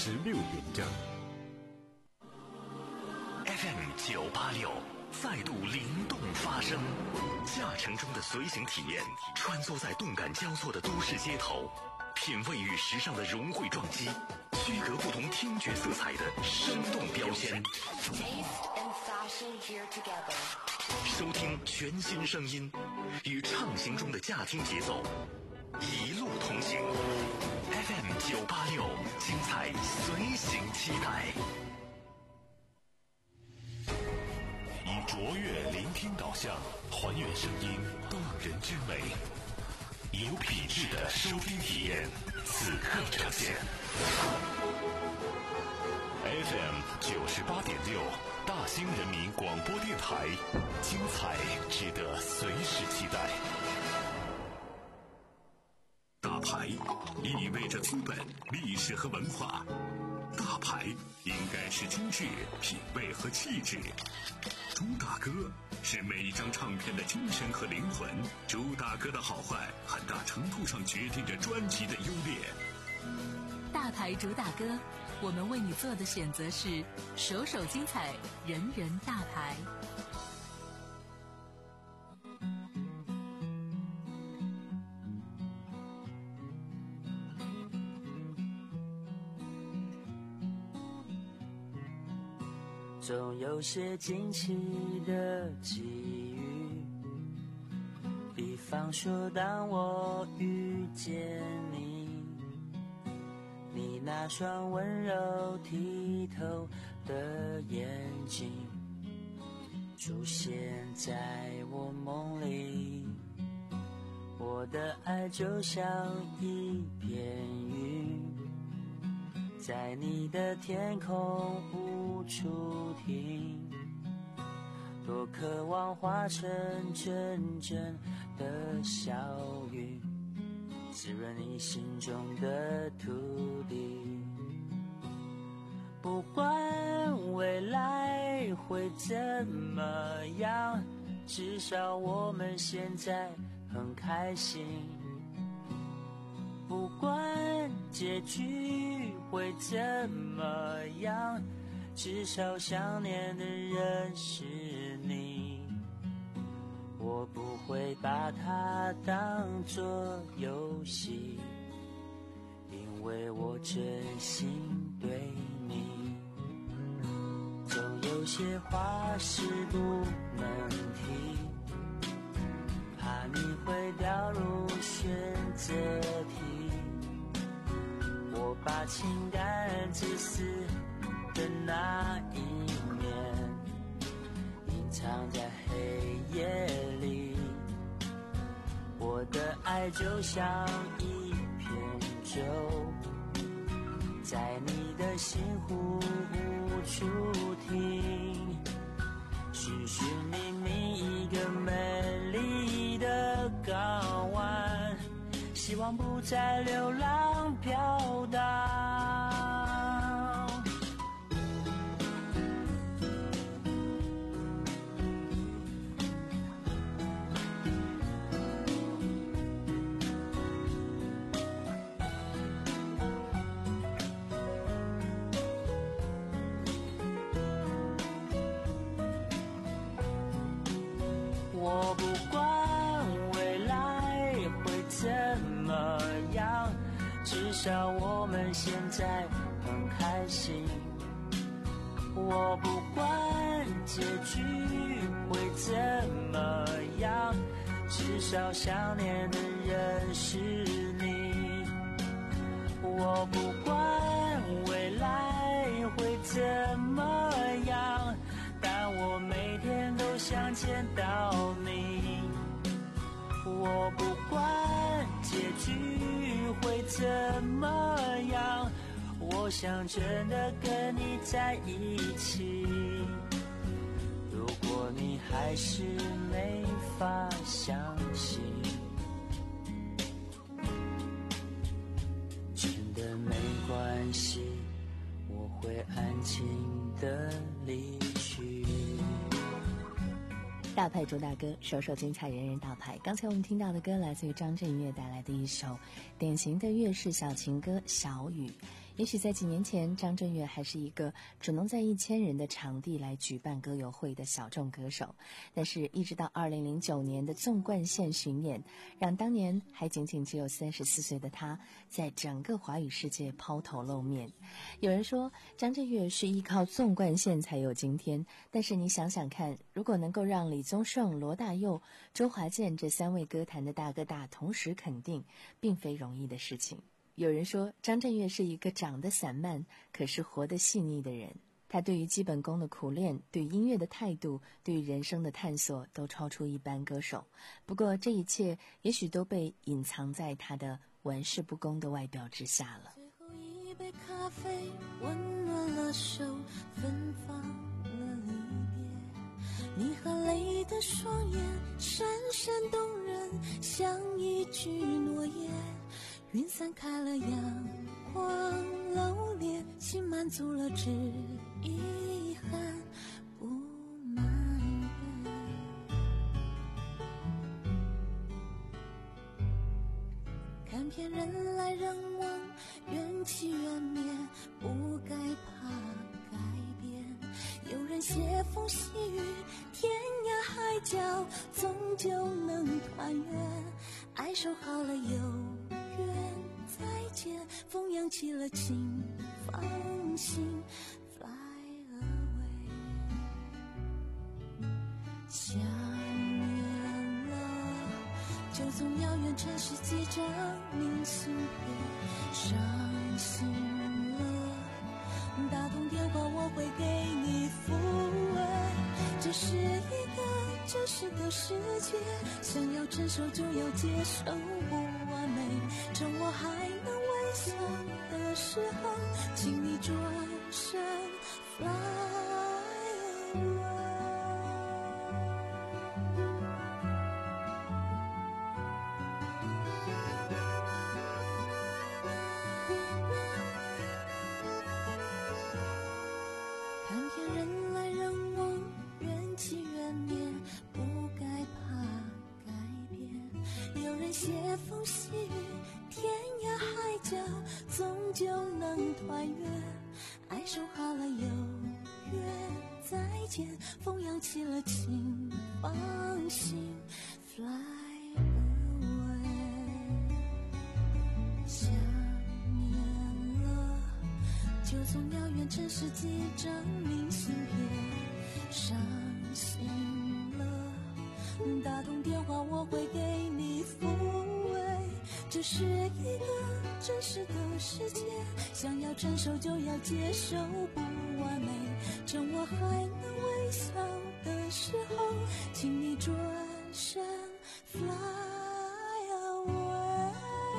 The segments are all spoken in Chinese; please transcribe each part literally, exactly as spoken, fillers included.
十六点整。 F M 九八六再度灵动发声，驾乘中的随行体验，穿梭在动感交错的都市街头，品味与时尚的融汇撞击，区隔不同听觉色彩的生动标签。收听全新声音，与畅行中的驾听节奏，一路同行。F M 九八六，精彩随行期待。以卓越聆听导向，还原声音动人之美，有品质的收听体验，此刻呈现。F M 九十八点六，大兴人民广播电台，精彩值得随时期待。大牌意味着资本、历史和文化，大牌应该是精致、品味和气质。朱大哥是每一张唱片的精神和灵魂，朱大哥的好坏很大程度上决定着专辑的优劣。 大牌主打歌，我们为你做的选择是首首精彩，人人大牌。 总有些惊奇的际遇，比方说当我遇见你，你那双温柔剔透的眼睛出现在我梦里，我的爱就像一片云，在你的天空无处停，多渴望化成阵阵的小雨，滋润你心中的土地。不管未来会怎么样，至少我们现在很开心。不管结局会怎么样，至少想念的人是你。我不会把它当作游戏，因为我真心对你。总有些话是不能提，怕你会掉入选择题。我把情感自私的那一面隐藏在黑夜里，我的爱就像一片舟，在你的心湖无处停，寻寻觅觅一个美丽的港湾，希望不再流浪飘荡。我不管未来会怎么样，至少我们现在很开心。我不管结局会怎么样，至少想念的人是你。我不管未来会怎么样，但我每天都想见到你。我不管结局会怎么样，我想真的跟你在一起。如果你还是没法相信，真的没关系，我会安静的离去。 大牌主打歌，首首精彩，人人大牌。刚才我们听到的歌来自于张震岳带来的一首典型的粤式小情歌《小雨》。 也许在几年前，张震岳还是一个只能在一千人的场地来举办歌友会的小众歌手，但是一直到二零零九年的纵贯线巡演，让当年还仅仅只有三十四岁的他，在整个华语世界抛头露面。有人说，张震岳是依靠纵贯线才有今天，但是你想想看，如果能够让李宗盛、罗大佑、周华健这三位歌坛的大哥大同时肯定，并非容易的事情。有人说，张震岳是一个长得散漫，可是活得细腻的人。他对于基本功的苦练，对音乐的态度，对于人生的探索，都超出一般歌手。不过，这一切也许都被隐藏在他的玩世不恭的外表之下了。 最后一杯咖啡，温暖了手，芬芳了离别。你含泪的双眼，闪闪动人，像一句诺言。云散开了阳光露脸，心满足了只遗憾不埋怨。看遍人来人往，缘起缘灭，不该怕改变。有人携风细雨，天涯海角，终究能团圆。爱守好了有再见，风扬起了情，放心 fly away。 想念了，就从遥远城市寄张明信片。伤心了，打通电话我会给你抚慰。这是一个真实的世界，想要承受就要接受不完美。趁我还能微笑的时候，请你转身 fly away。 看遍人来人往，缘起缘灭，不该怕改变。有人携风细雨，天涯海角，终究能团圆。爱守好了有约再见，风扬起了情，放心 fly away。 想念了，就从遥远城市寄张明信片。伤心了，打通电话我会给你抚慰。这是一个真实的世界，想要承受就要接受不完美。趁我还能微笑的时候，请你转身 fly away。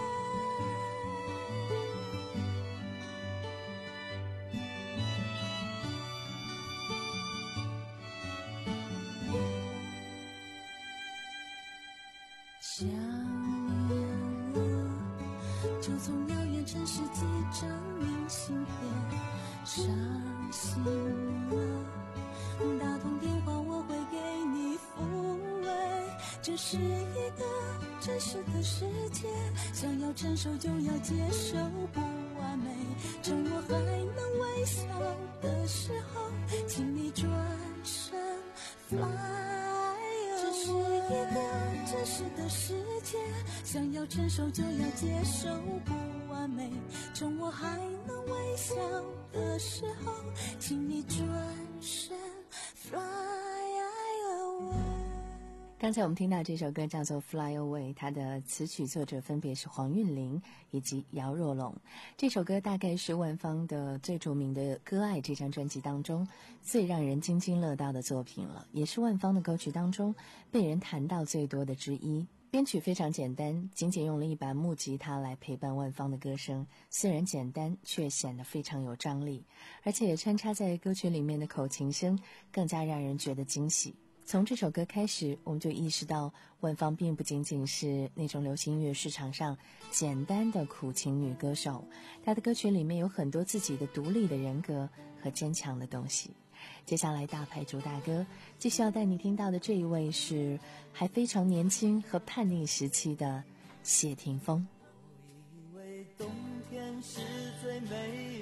想念了，就从遥远城市寄张明信片。伤心了，打通电话我会给你抚慰。这是一个真实的世界，想要承受就要接受不完美。趁我还能微笑的时候，请你转身 fly away。 这是一个真实的世界，想要承受就要接受不完美。趁我还能微笑的时候，请你转身 fly away。 刚才我们听到这首歌叫做 Fly Away， 它的词曲作者分别是黄韵玲以及姚若龙。这首歌大概是万芳的最著名的《歌爱》这张专辑当中最让人津津乐道的作品了，也是万芳的歌曲当中被人谈到最多的之一。编曲非常简单，仅仅用了一把木吉他来陪伴万芳的歌声，虽然简单，却显得非常有张力，而且也穿插在歌曲里面的口琴声，更加让人觉得惊喜。从这首歌开始，我们就意识到万芳并不仅仅是那种流行音乐市场上简单的苦情女歌手，她的歌曲里面有很多自己的独立的人格和坚强的东西。接下来大牌主打歌继续要带你听到的这一位是还非常年轻和叛逆时期的谢霆锋。 我以为冬天是最美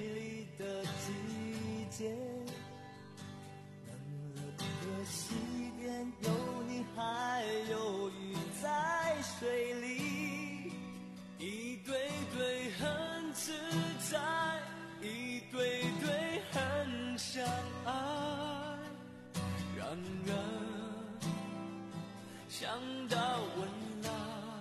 而想到温暖，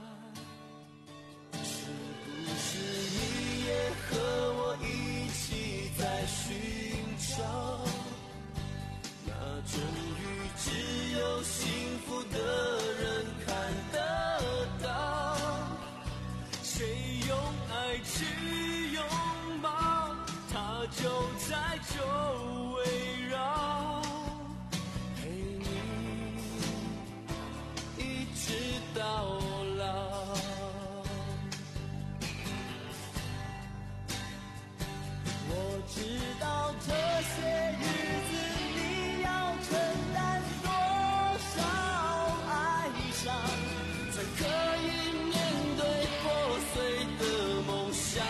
是不是你也和我一起在寻找那种与只有幸福的人看得到？谁用爱去拥抱，它就在周围绕，陪你一直到老。我知道这些日子你要承担多少哀伤，才可以面对破碎的梦想。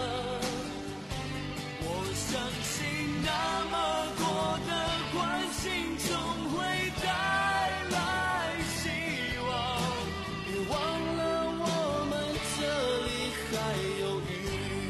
我相信那么多的关心总会带来希望，别忘了我们这里还有雨。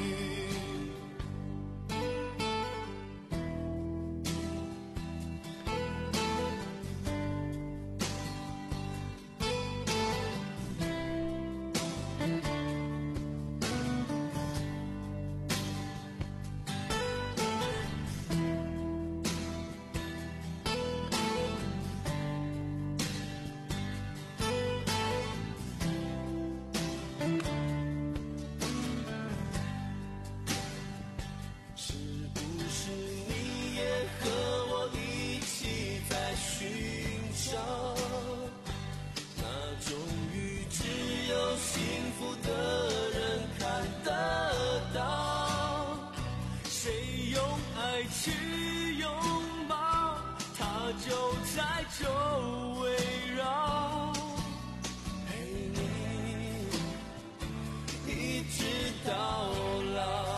是不是你也和我一起在寻找那种与只有幸福的人看得到？谁用爱去拥抱，它就在周围绕，陪你一直到老。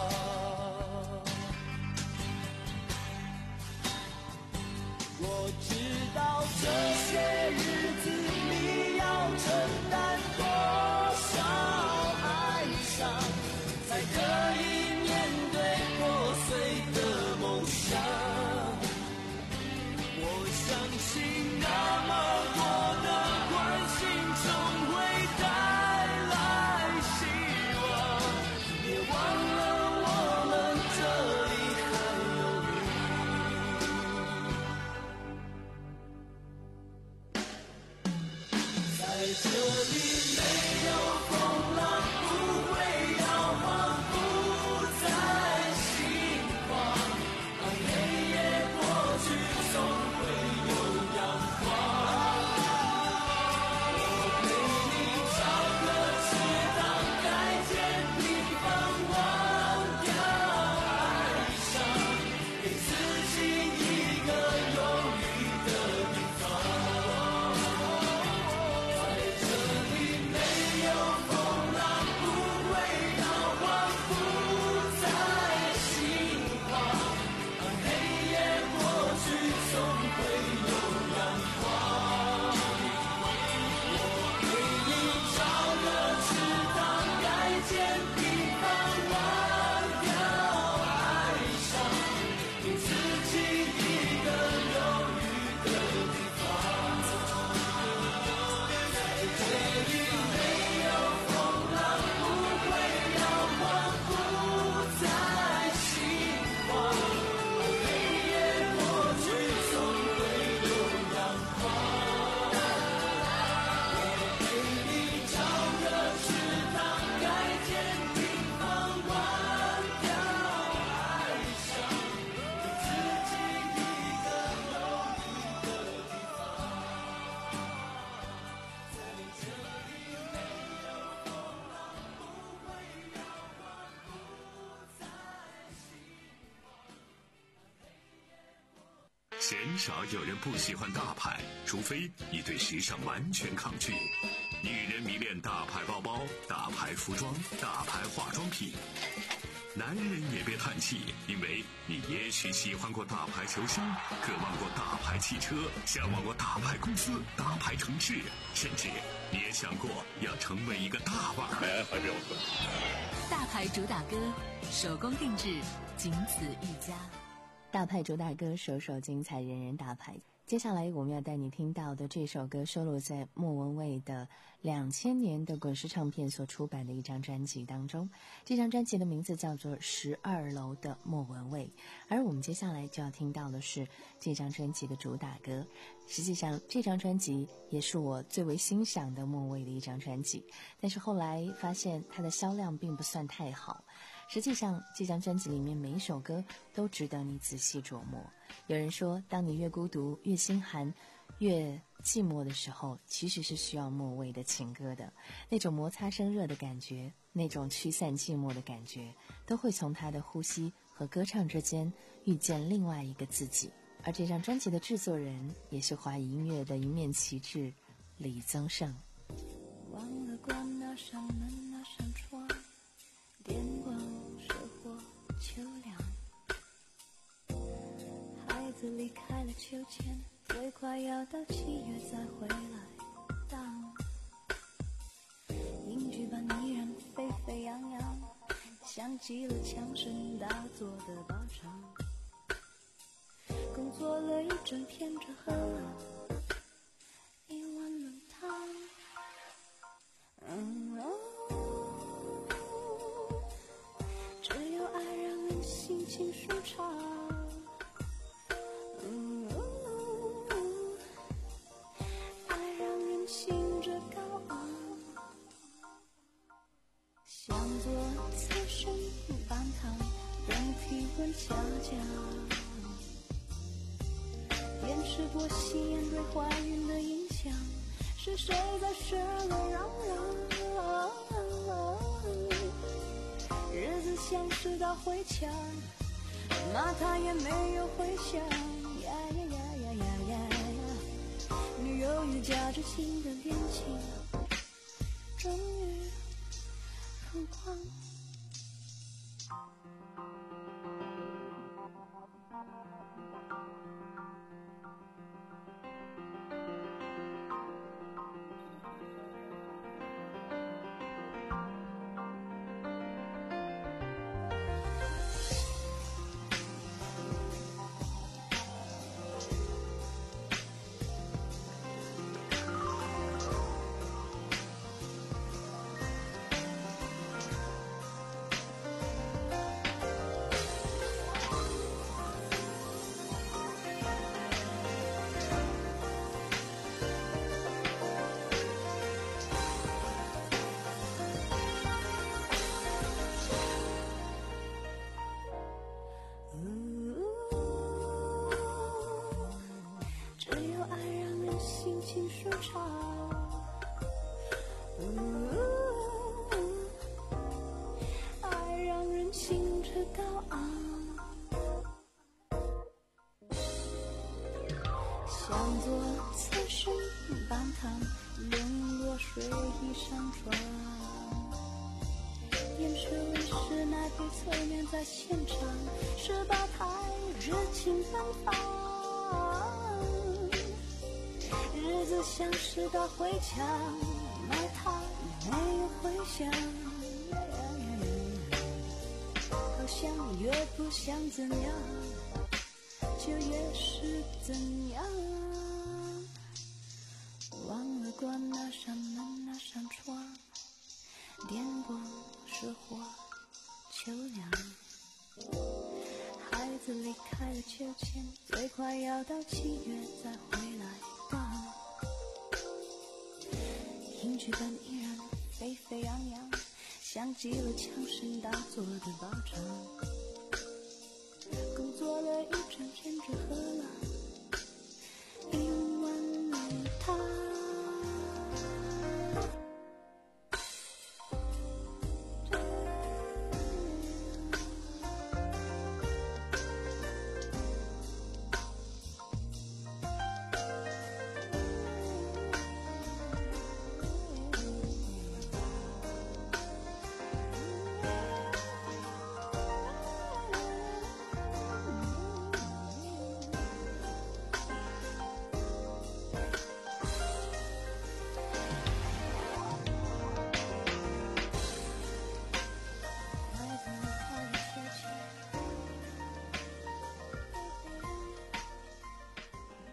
我知道这些日子你要承担多少哀伤，才可以面对破碎的梦想。我相信那么多的关心总会带来希望，别忘了我们这里还有在这里没有风浪，不会摇晃，不再心慌。当黑夜过去，总会有阳光。我陪你找个池塘，改建平房，忘掉哀伤，给自己一个有雨的地方。 鲜少有人不喜欢大牌，除非你对时尚完全抗拒。女人迷恋大牌包包、大牌服装、大牌化妆品。男人也别叹气，因为你也许喜欢过大牌球星，渴望过大牌汽车，向往过大牌公司、大牌城市，甚至你也想过要成为一个大腕。 大牌主打歌，手工定制，仅此一家。 大牌主打歌，首首精彩，人人大牌。 接下来我们要带你听到的这首歌收录在莫文蔚的两千年的滚石唱片所出版的一张专辑当中，这张专辑的名字叫做《十二楼的莫文蔚》，而我们接下来就要听到的是这张专辑的主打歌。实际上这张专辑也是我最为欣赏的莫蔚的一张专辑，但是后来发现它的销量并不算太好。实际上这张专辑里面每一首歌都值得你仔细琢磨。有人说，当你越孤独越心寒越寂寞的时候，其实是需要莫蔚的情歌的，那种摩擦生热的感觉，那种驱散寂寞的感觉，都会从他的呼吸和歌唱之间遇见另外一个自己。而这张专辑的制作人也是华语音乐的一面旗帜，李宗盛。 忘了关那扇门那扇窗，电光射火秋凉，孩子离开了秋千，最快要到七月再回来荡，英剧般依然沸沸扬扬，像极了枪声大作的包场，工作了一整天，只喝了一碗冷汤。嗯哦，只有爱让人心情舒畅。嗯哦，爱让人兴致高昂，像座侧身半躺，让体温下降。辨识过吸烟对怀孕的影响，是谁在学了嚷嚷？日子像是道回墙，骂他也没有回响。呀呀呀呀呀呀呀！女友与夹着心的恋情，终于疯狂。像座侧身半躺，冷落睡衣上床，验车卫士那对侧面在现场，十八台热情奔放，日子像是道回墙，骂他没有回响，好像越不想怎样，就越是怎样。忘了关那扇门那扇窗，电光射火秋凉，孩子离开了秋千，最快要到七月再回来荡，英剧般依然沸沸扬扬，像极了枪声大作的包场，工作了一整天，只喝了一碗冷汤。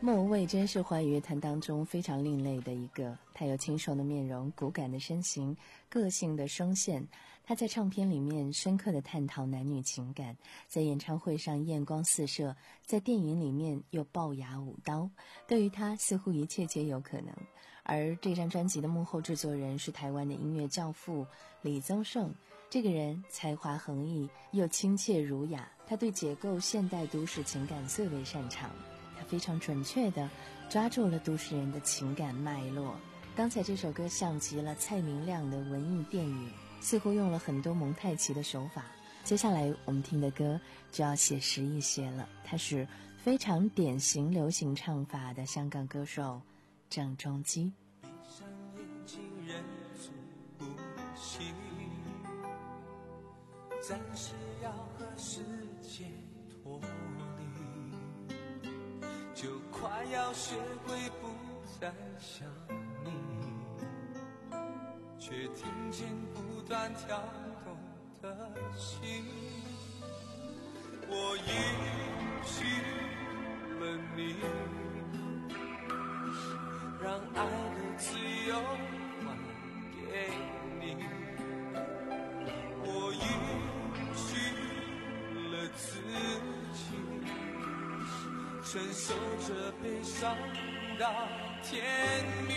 莫文蔚真是华语乐坛当中非常另类的一个，她有清瘦的面容、骨感的身形、个性的声线。她在唱片里面深刻地探讨男女情感，在演唱会上艳光四射，在电影里面又爆牙舞刀。对于她，似乎一切皆有可能。而这张专辑的幕后制作人是台湾的音乐教父李宗盛，这个人才华横溢又亲切儒雅，他对解构现代都市情感最为擅长。他非常准确地抓住了都市人的情感脉络。刚才这首歌像极了蔡明亮的文艺电影，似乎用了很多蒙太奇的手法。接下来我们听的歌就要写实一些了，他是非常典型流行唱法的香港歌手郑中基。 闭上眼睛，忍住呼吸，暂时要和世界脱离，就快要学会不再想你，却听见不断跳动的心。我允许了你，让爱的自由还给你。我允许了自己，承受着悲伤到天明。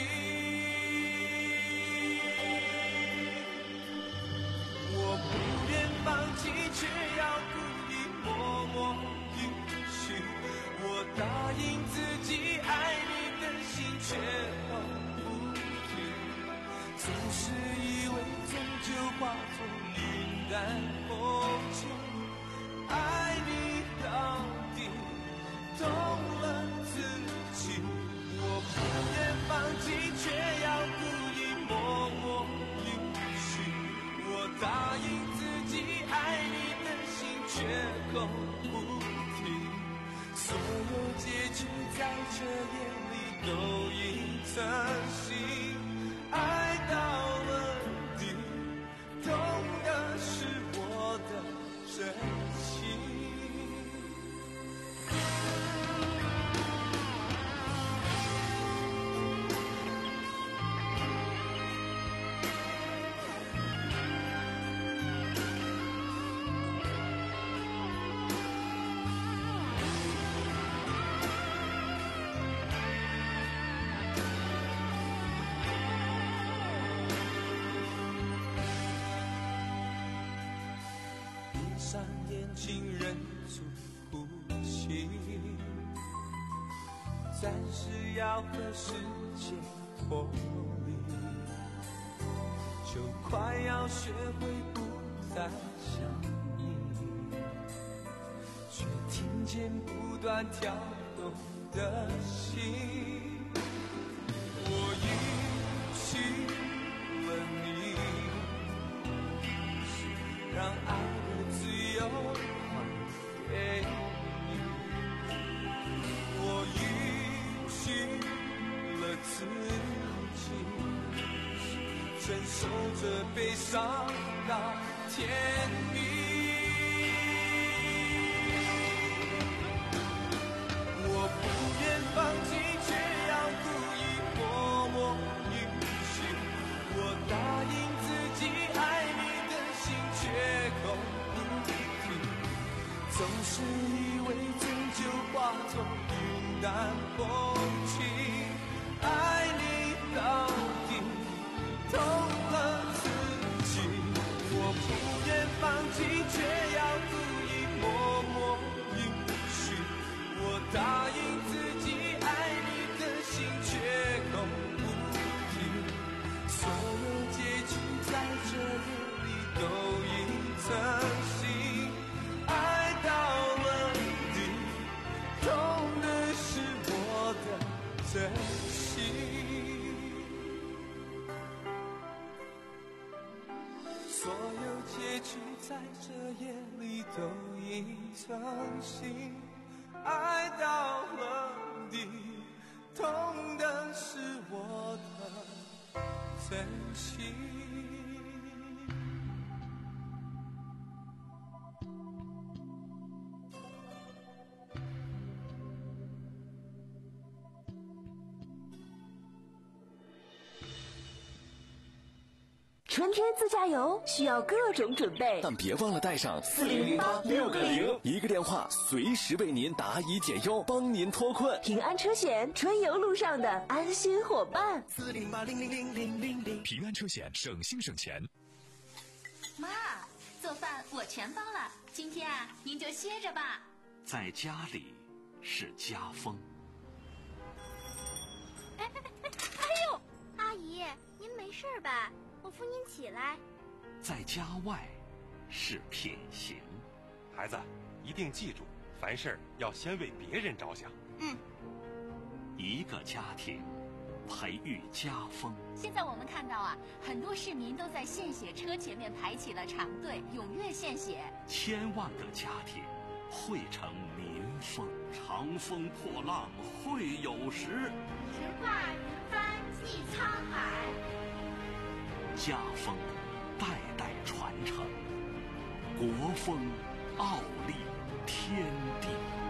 我不愿放弃，却要故意默默允许。我答应自己爱你的心却都不停，总是以为终究化作云淡风轻。爱你到底，懂了自己。我不愿放弃，却要故意默默允许。我答应自己爱你的心却口不停，所有结局在这夜里都已成型。爱到了底，懂的是我的真心。闭上眼睛，忍住呼吸，暂时要和世界脱离，就快要学会不再想你，却听见不断跳动的心。我允许了你，让爱自由还给你。我允许了自己，承受着悲伤到天明。我不愿放弃，却要故意默默允许。我答应自己爱你的心却口总是以为终究化作云淡风轻。爱你到底，懂了自己。我不愿放弃，却要故意默默允许。我答应自己爱你的心却口不停，所有结局在这夜里都已成型。爱到了底，懂的是我的真心。所有结局在这夜里都已成型。爱到了底，懂的是我的真心。 春天自驾游需要各种准备， 但别忘了带上四零零八六个零， 一个电话随时为您答疑解忧，帮您脱困。 平安车险，春游路上的安心伙伴。 四零八零零零零零零， 平安车险，省心省钱。 妈，做饭我全包了，今天啊，您就歇着吧。 在家里是家风。 哎哎哎哎呦！阿姨，您没事吧？我扶您起来。 在家外是品行。 孩子，一定记住，凡事要先为别人着想。 嗯。 一个家庭培育家风。 现在我们看到啊，很多市民都在献血车前面排起了长队，踊跃献血。 千万个家庭汇成民风，长风破浪会有时， 直挂云帆济沧海。 家风代代传承，国风傲立天地。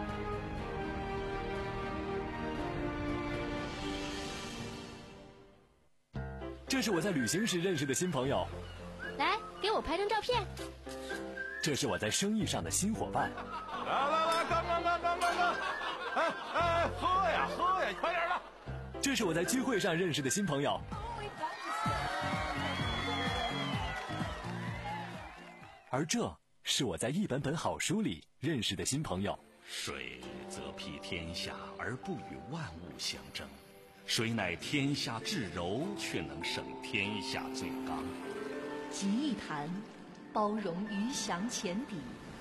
这是我在旅行时认识的新朋友， 来给我拍张照片。 这是我在生意上的新伙伴。 来来来，干干干干干干！哎哎，喝呀喝呀，快点的！ 这是我在聚会上认识的新朋友。而这是我在一本本好书里认识的新朋友。 水则披天下而不与万物相争，水乃天下至柔，却能胜天下最刚。 集一坛，包容鱼翔浅底；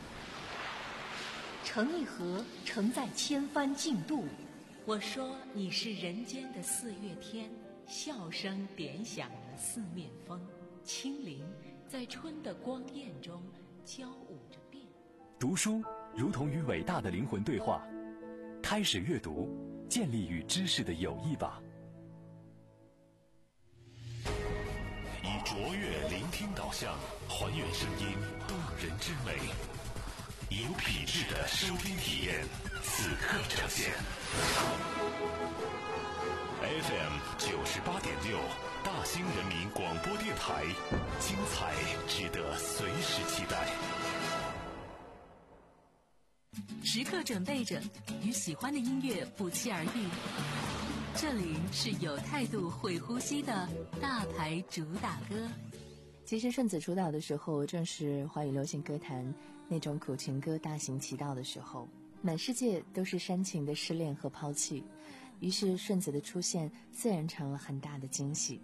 盛一盒，承载千帆竞渡。 我说你是人间的四月天，笑声点响了四面风，清灵在春的光艳中交舞着变。 读书如同与伟大的灵魂对话，开始阅读，建立与知识的友谊吧。 以卓越聆听导向，还原声音动人之美，有品质的收听体验，此刻呈现。F M 九十八点六，大兴人民广播电台，精彩值得随时期待。 时刻准备着与喜欢的音乐不期而遇。这里是有态度会呼吸的大牌主打歌。 其实顺子出道的时候，正是华语流行歌坛那种苦情歌大行其道的时候，满世界都是煽情的失恋和抛弃，于是顺子的出现自然成了很大的惊喜。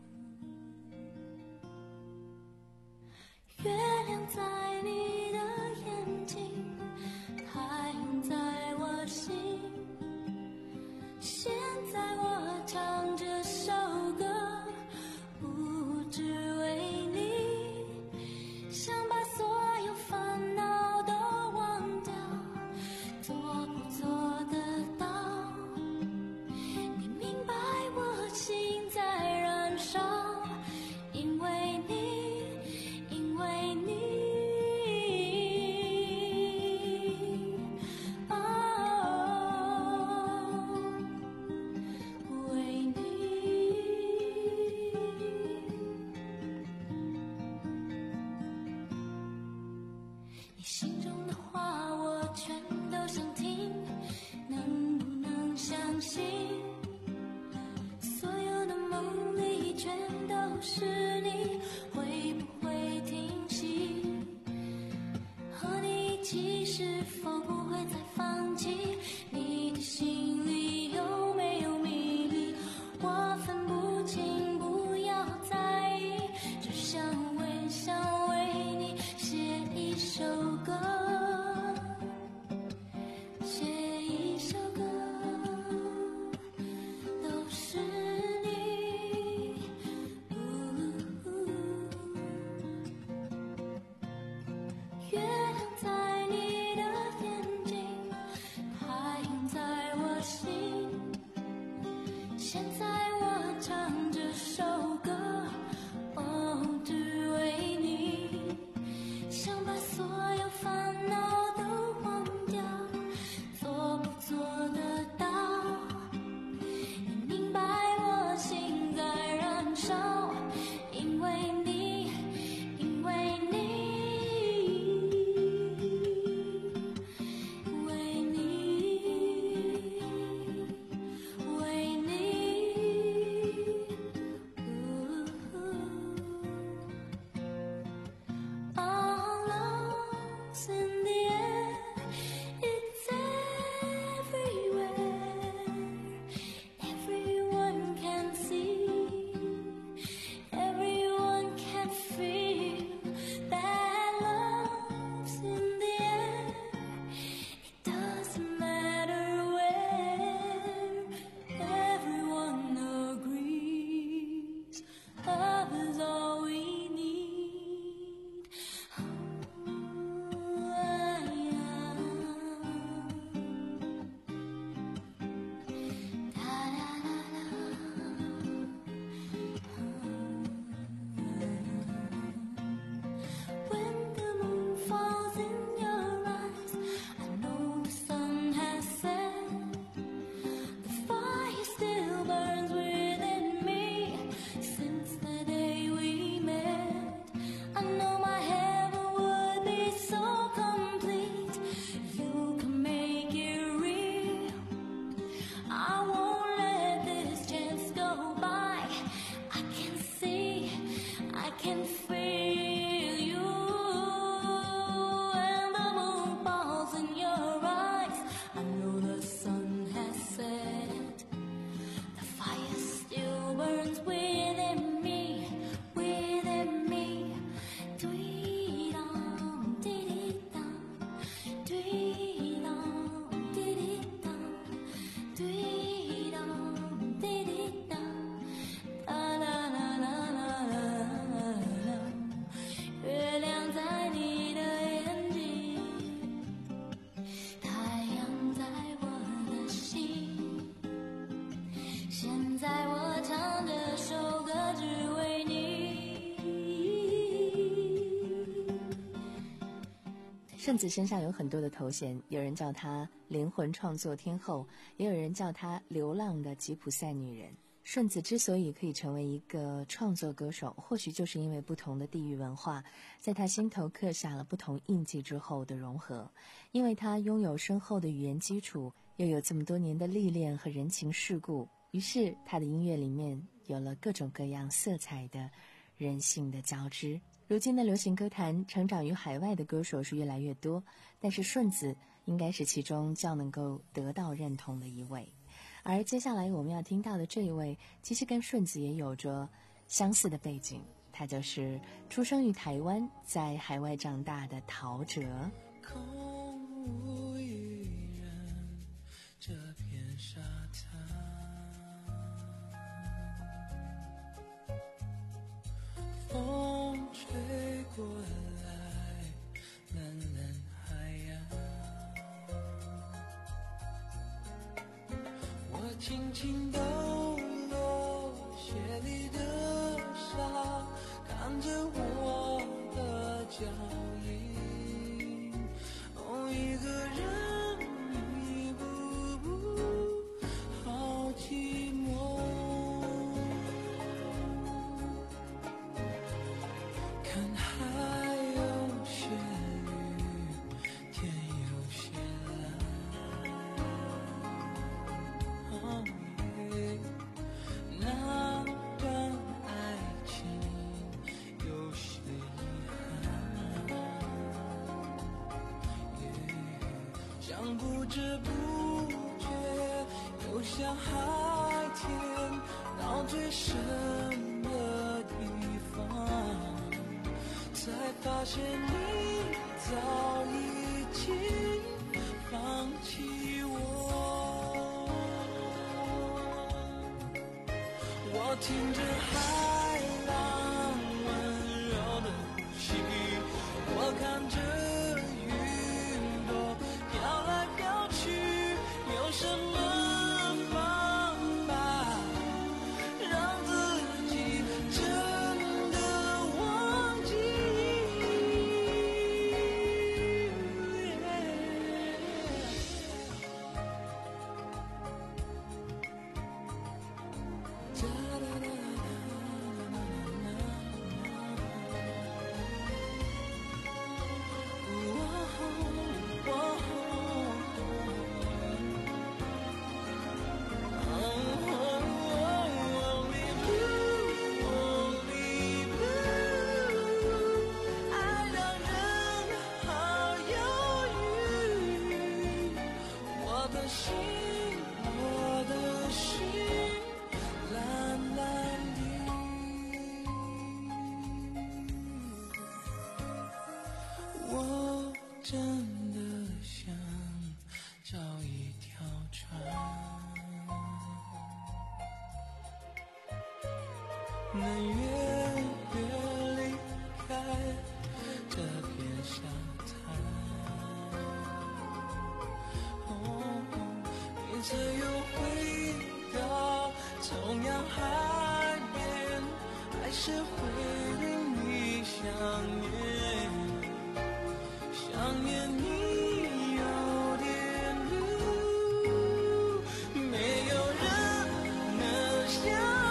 月亮在你的眼睛，太阳在我心，现在我唱这首歌，不只为你，想把所有烦恼都忘掉，做不做得到？你明白我心在燃烧，因为你，因为你。因为你顺子身上有很多的头衔，有人叫她灵魂创作天后，也有人叫她流浪的吉普赛女人。顺子之所以可以成为一个创作歌手，或许就是因为不同的地域文化在她心头刻下了不同印记之后的融合，因为她拥有深厚的语言基础，又有这么多年的历练和人情世故，于是她的音乐里面有了各种各样色彩的人性的交织。如今的流行歌坛，成长于海外的歌手是越来越多，但是顺子应该是其中较能够得到认同的一位。而接下来我们要听到的这一位，其实跟顺子也有着相似的背景，他就是出生于台湾，在海外长大的陶喆。 空无一人，这片沙滩，风吹过来，蓝蓝海洋。我轻轻抖落鞋里的沙，看着我的脚印，哦，一个人一步步，好寂寞。看海有些绿，天有些蓝。哦，那段爱情有些遗憾，像不知不觉游向海天，到最深的地方，才发现你早已经放弃我。我听着海浪温柔的呼吸，我看着云朵飘来飘去，有什么方法让自己真的忘记？能越越离开这片沙滩，哦，你才又回到同样海边，还是会令你想念，想念你有点路，没有人能像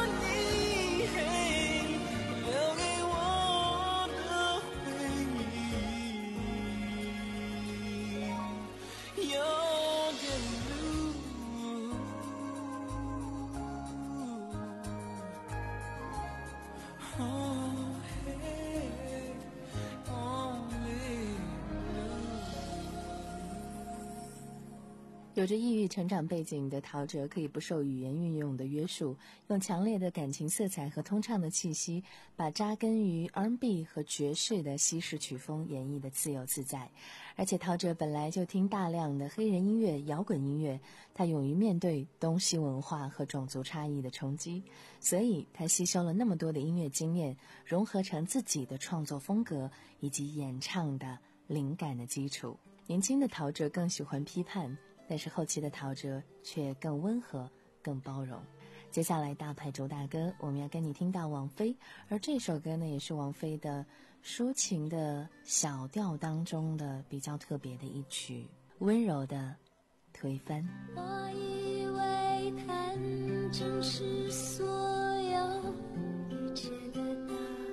有着异域成长背景的陶喆可以不受语言运用的约束，用强烈的感情色彩和通畅的气息，把扎根于 R and B 和爵士的西式曲风演绎得自由自在。而且陶喆本来就听大量的黑人音乐、摇滚音乐，他勇于面对东西文化和种族差异的冲击，所以他吸收了那么多的音乐经验，融合成自己的创作风格以及演唱的灵感的基础。年轻的陶喆更喜欢批判，但是后期的陶喆却更温和更包容。接下来大牌主打歌我们要跟你听到王菲，而这首歌呢也是王菲的抒情的小调当中的比较特别的一曲，温柔的推翻。 我以为弹正是所有一切的答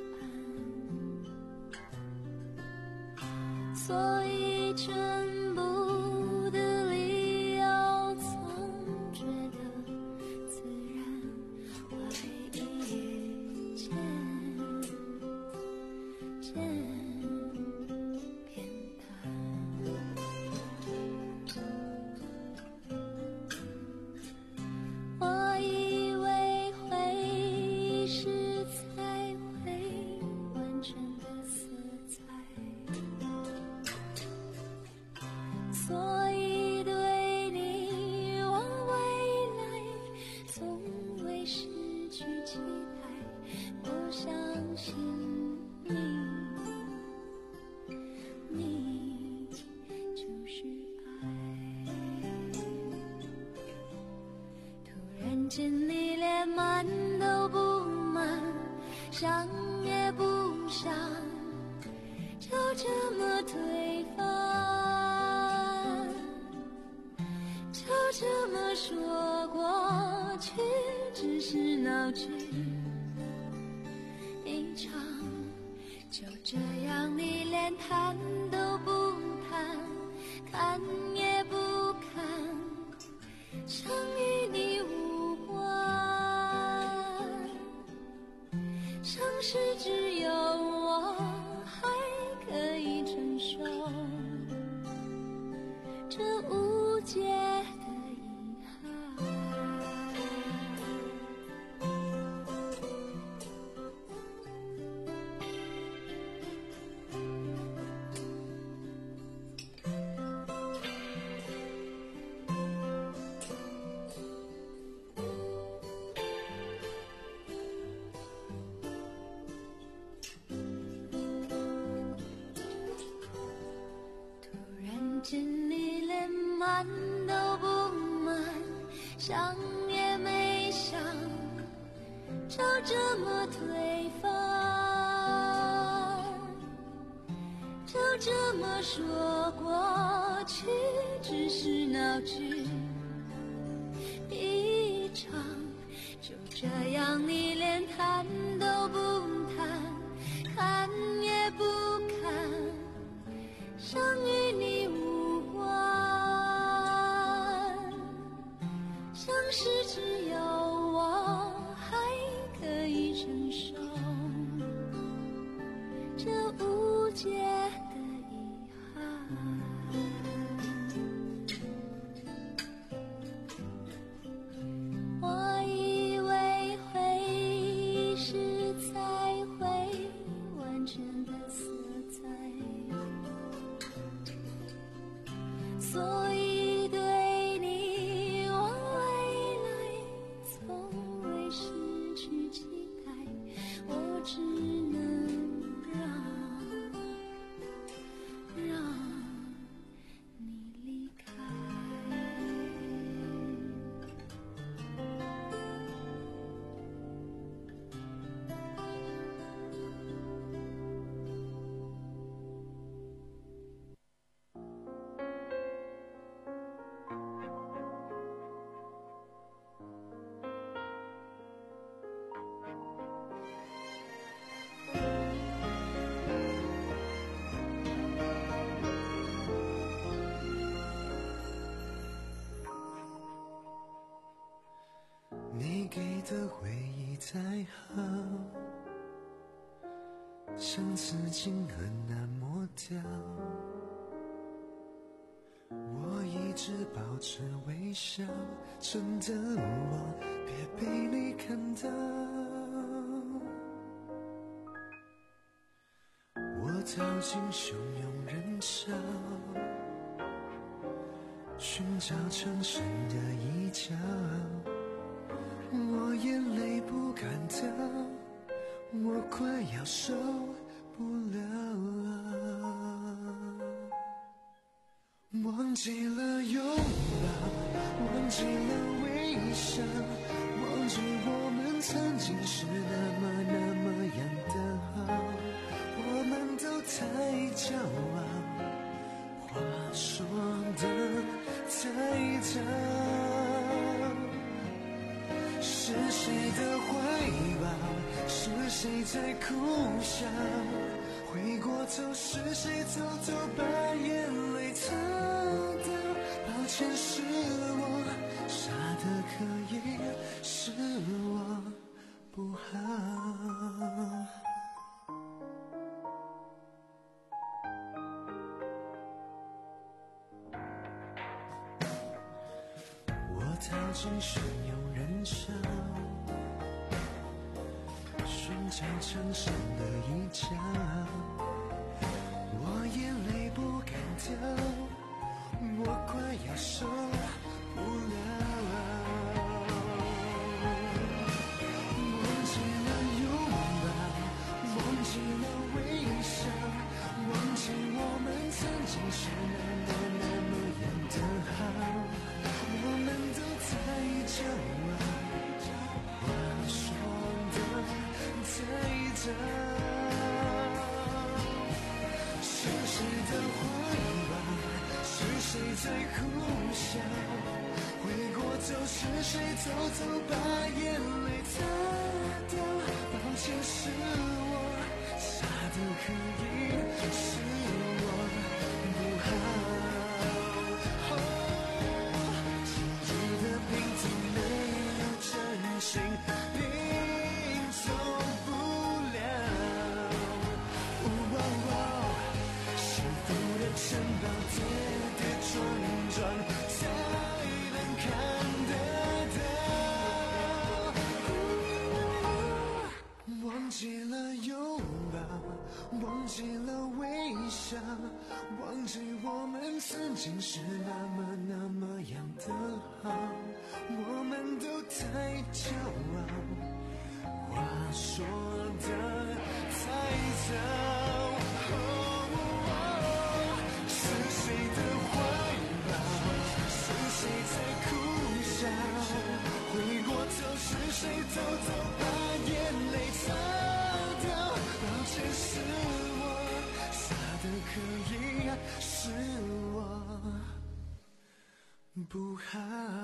案，所以全部的理由总觉得自然，化为一件件偏袒。我以为回忆是才会完全的色彩，所以对你往未来从未失去期待。我相信你，你就是爱。突然间你连满都不满，想也不想，就这么推翻，就这么说过去只是闹剧一场，就这样你连谈都不谈，看也不看，像与你无关，像是只有我还可以承受这无解的遗憾。你连满都不满，想也没想，就这么推翻，就这么说过去只是闹剧一场，就这样你连谈都不谈，看也不看，像与你无关，像是只有我还可以承受这无解的遗憾。我以为回忆是才会完全的色彩，所以对你往未来从未失去期待，我只能让让你离开。 你给的回忆再好，像刺青很难抹掉，我一直保持微笑，真的我别被你看到。我逃进汹涌人潮，寻找藏身的一角，我眼泪不敢掉，我快要受不了了。忘记了拥抱，忘记了微笑，忘记我们曾经是那么那么样的好。我们谁的怀抱？是谁在苦笑？回过头，是谁偷偷把眼泪擦掉？抱歉，是我傻得可以，是我不好。逃进汹涌人潮，寻找城市的一角，我眼泪不敢掉，我快要受不了。忘记了拥抱，忘记了微笑，忘记我们曾经是那么那么样的好。我们都太骄傲，话说的太早。是谁的怀抱？是谁在苦笑？回过头，是谁偷偷把眼泪擦掉？抱歉，是我傻得可以，是我不好。心拼凑不了，哦哦哦，幸福的城堡跌跌撞撞才能看得到。忘记了拥抱，忘记了微笑，忘记我们曾经是那么那么样的好。我们都太骄傲，话说的太早。哦哦哦，是谁的怀抱？是谁在苦笑？回过头，是谁偷偷把眼泪擦掉？抱歉，是我傻得可以，是我不好。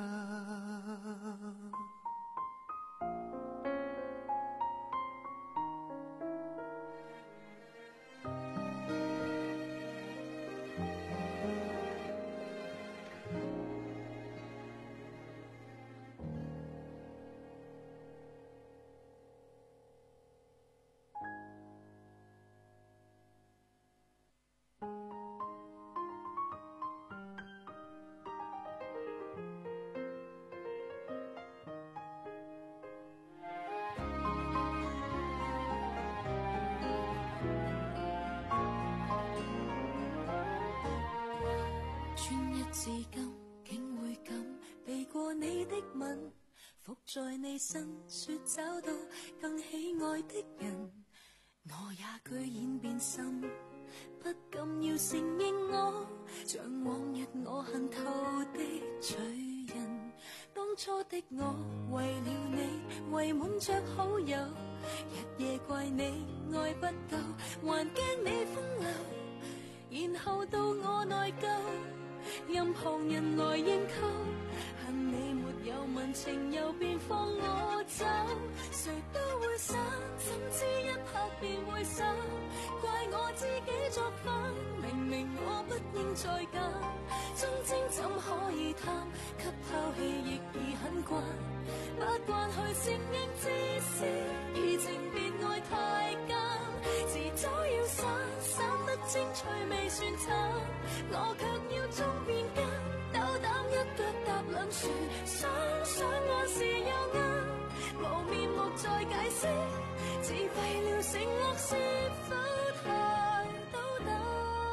至今竟會咁避過你的吻，伏在你身說找到更喜愛的人，我也居然變心，不敢要承認我像往日我恨透的罪人。當初的我為了你圍滿着好友，日夜怪你愛不夠，還驚你風流，然後到我內疚，任旁人來認購，恨你沒有問情又便放我走，誰都會想，怎知一拍便會散，怪我自己作反，明明我不應再揀，忠貞怎可以貪，給拋棄亦已很慣，不慣去承認自私，移情別愛太艱，遲早要散，散得精彩未算慘，我卻要終變間，斗膽一腳踏兩船，想想還是有啱，無面目再解釋，自廢了承諾是否太斗膽。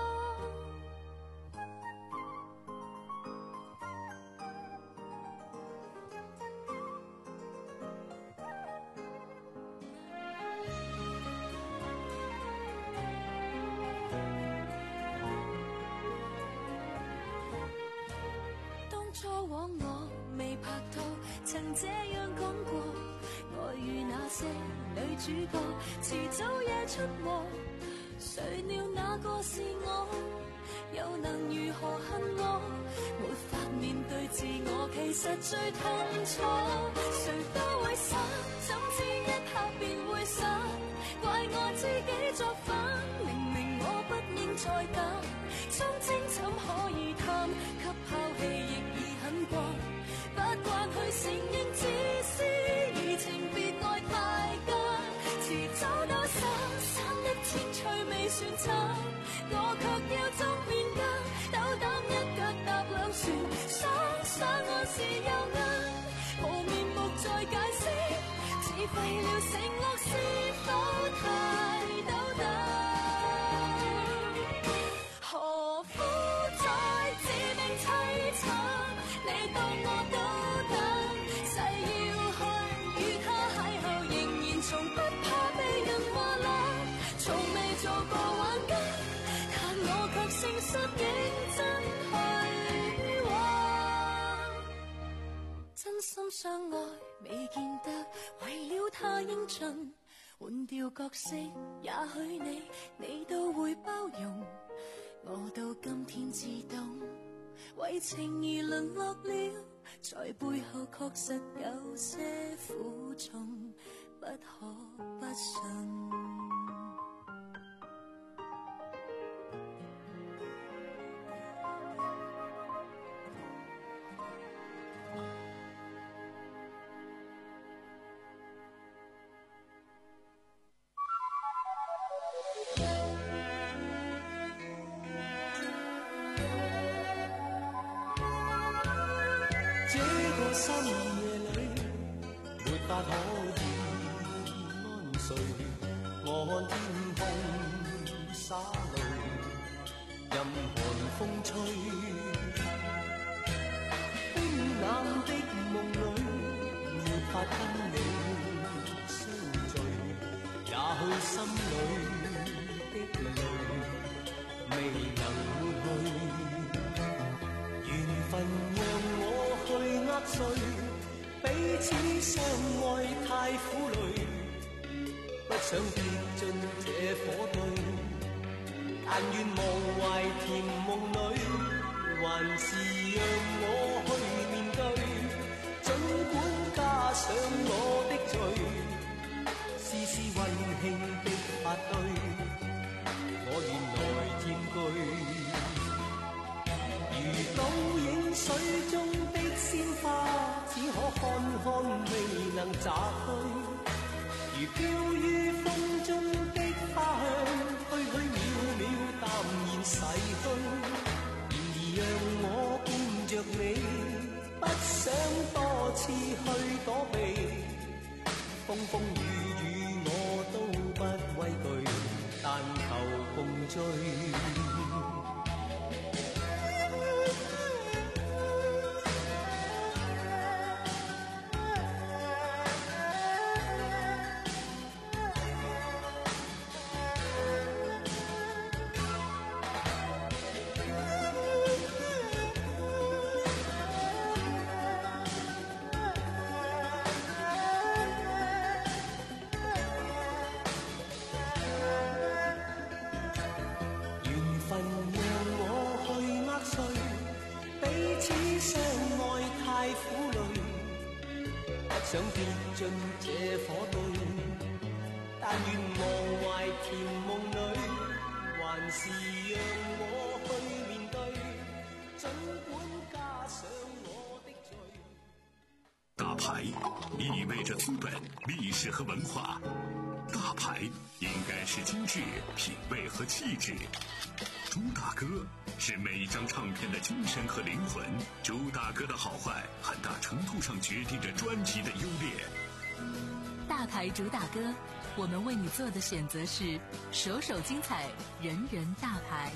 初往我未拍拖，曾這樣講過，我與那些女主角遲早也出禍，誰料那個是我， 又能如何恨我？沒法面對自我，其實最痛楚。誰都會散，怎知一下便會散？怪我自己作反，明明我不應再揀。將精怎可以貪？給拋棄亦已很慣，不慣去承認自私，移情別愛太艱。遲早都散，散的天趣未算慘，我卻要爭邊間，斗膽一腳踏兩船，想想我是有眼，無面目再解釋，自廢了承諾是否太斗膽？何苦再自命凄慘？你當我都等，誓要去與他邂逅，仍然從不怕被人話冷，從未做過玩家，但我卻誠實認真去玩。真心相愛未見得，為了他應盡，換掉角色，也許你你都會包容。我到今天至懂，為情而淪落了，在背後確實有些苦衷，不可不信。 深夜裏沒法可以安睡，我看天空灑淚，任寒風吹。冰冷的夢裏沒法跟你相聚，也許心裏的淚未能抹去，緣分讓我去握碎，彼此相愛太苦累，不想跌進這火堆，但願忘懷甜夢裏，還是讓我去面對，儘管加上我的罪，絲絲溫馨的發堆，我原來佔據，如倒影水中的鮮花，只可看看未能摘去，如飄於風中的花香，虛虛渺渺淡然逝去。然而讓我伴着你，不想多次去躲避，風風雨雨我都不畏懼，但求共聚。想跌進這火堆，但願忘懷甜夢裏，還是讓我去面對，儘管加上我的罪。 大牌意味着资本、历史和文化，大牌应该是精致、品味和气质。朱大哥是每一张唱片的精神和灵魂，朱大哥的好坏很大程度上决定着专辑的优劣。 大牌主打歌，我们为你做的选择是首首精彩，人人大牌。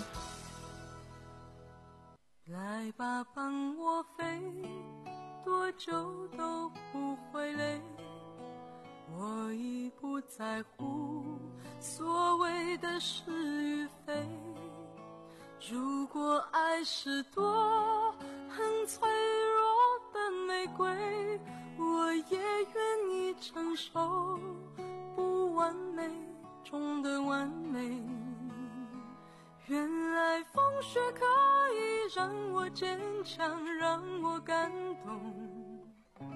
来吧，帮我飞，多久都不会累，我已不在乎所谓的是与非。如果爱是朵很脆弱的玫瑰，我也愿意承受不完美中的完美。 原来风雪可以让我坚强，让我感动，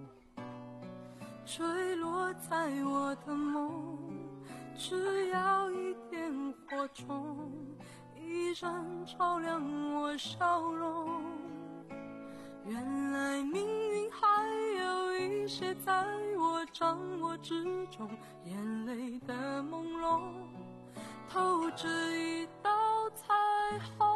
坠落在我的梦，只要一点火种，依然照亮我笑容。原来命运还有一些在我掌握之中，眼泪的朦胧透着一道彩虹。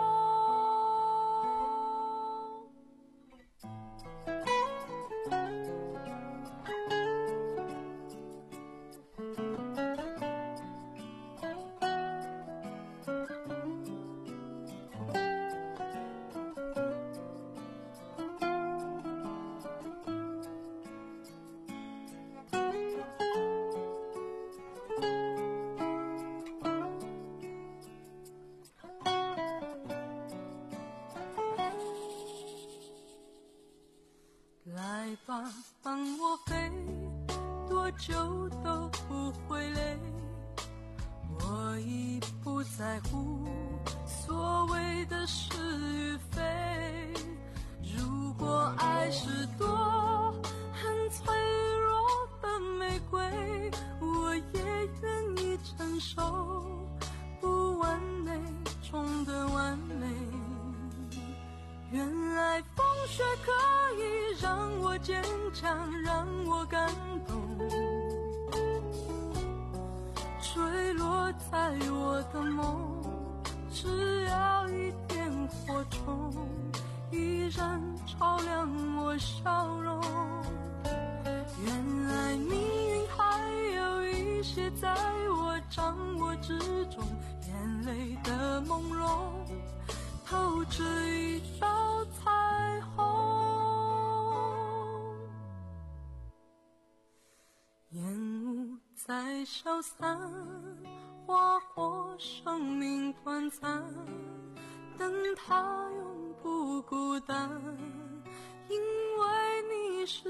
来吧，放我飞，多久都不会累。我已不在乎所谓的是与非。如果爱是朵很脆弱的玫瑰，我也愿意承受不完美中的完美。原来风雪可以让我坚强，让我感动，坠落在我的梦，只要一点火种，依然照亮我笑容。原来命运还有一些在我掌握之中，眼泪的朦胧透着一道彩虹。烟雾在消散，花火生命短暂，但它永不孤单，因为你是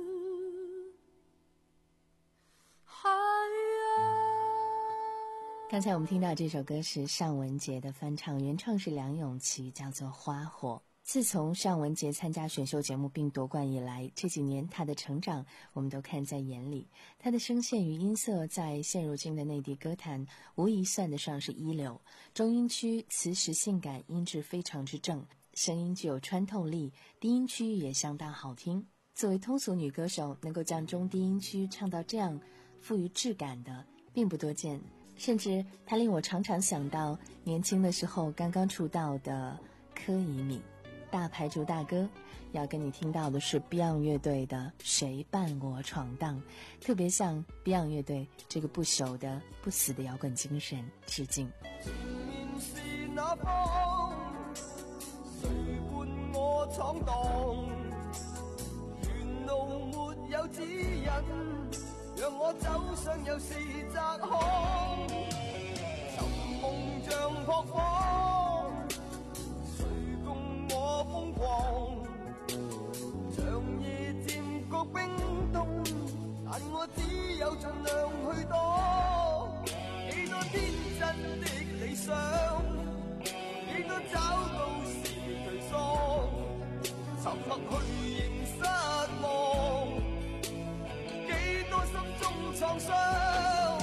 海岸。 刚才我们听到这首歌是尚雯婕的翻唱，原唱是梁咏琪，叫做《花火》。自从尚雯婕参加选秀节目并夺冠以来，这几年她的成长我们都看在眼里。她的声线与音色在现如今的内地歌坛无疑算得上是一流。中音区磁实性感，音质非常之正，声音具有穿透力，低音区也相当好听。作为通俗女歌手，能够将中低音区唱到这样富于质感的并不多见，甚至她令我常常想到年轻的时候刚刚出道的柯以敏。大牌主大歌要跟你听到的是 Beyond 乐队的《谁伴我闯荡》，特别向 Beyond 乐队这个不朽的不死的摇滚精神致敬。 前面是那方，谁伴我闯荡，沿路没有指引，让我走上又是窄巷，寻梦像扑火，谁共我疯狂，长夜漸覺冰凍，但我只有盡量去躲。幾多天真的理想，幾多找到時頹喪，沉默去仍失望，幾多心中創傷，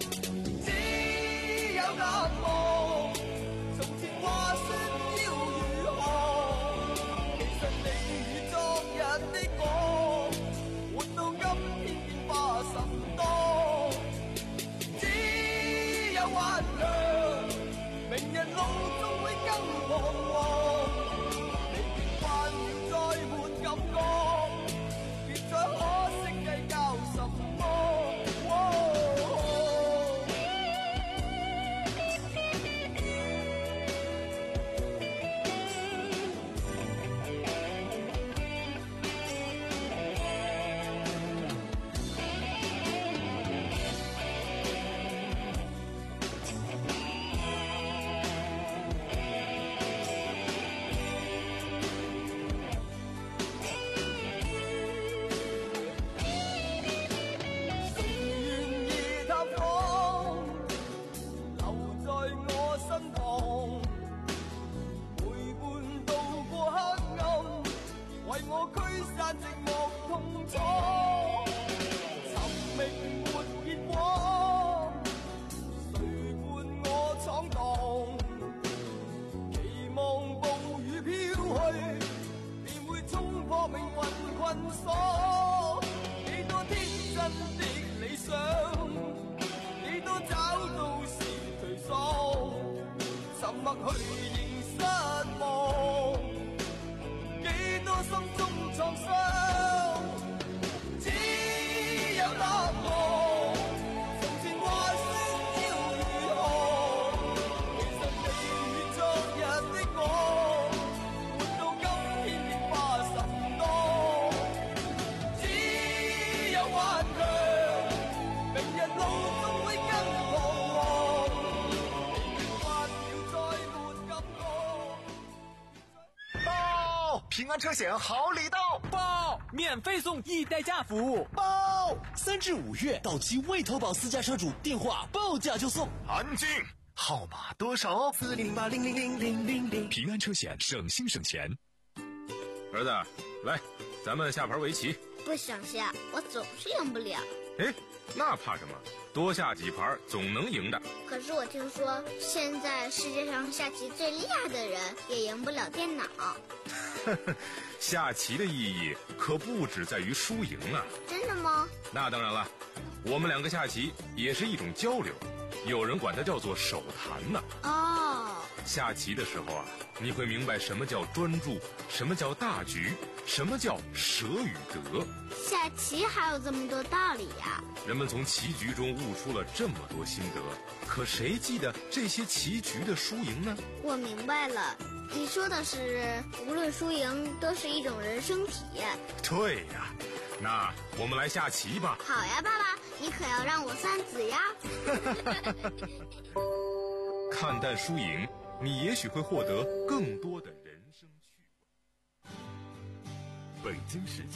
只有淡忘。從前話說要如何，其實你與昨日的我，活到今天變化甚多。只有幻想，明日路終會更彷徨。你變慣了再沒感覺，別再可惜計較什麼。哦散寂寞痛楚，寻觅没结果，谁伴我闯荡？期望暴雨飘去，便会冲破命运困锁。几多天真的理想，几多找到时退缩，沉默去仍失望，几多心中創傷，只有答案。從前話說要如何，其實你與昨日的我，活到今天亦怕甚多。只有頑強，明日路終會更彷徨，明白了再沒感覺。 报！平安车险好礼到！ 报！免费送易代驾服务！ 报！三至五月到期未投保私家车主电话报价就送。 安静！号码多少？四零零八零零零零零零。平安车险，省心省钱。 儿子，来，咱们下盘围棋。 不想下，我总是赢不了。 哎，那怕什么？多下几盘总能赢的。 可是我听说，现在世界上下棋最厉害的人也赢不了电脑。 下棋的意义可不只在于输赢啊！ 真的吗？ 那当然了，我们两个下棋也是一种交流，有人管它叫做手谈呢。 哦， 下棋的时候啊，你会明白什么叫专注，什么叫大局，什么叫舍与得。 下棋还有这么多道理呀！ 人们从棋局中悟出了这么多心得，可谁记得这些棋局的输赢呢？ 我明白了，你说的是无论输赢都是一种人生体验。 对呀，那我们来下棋吧。 好呀，爸爸，你可要让我算子呀。 看淡输赢，你也许会获得更多的人生趣味。 北京时间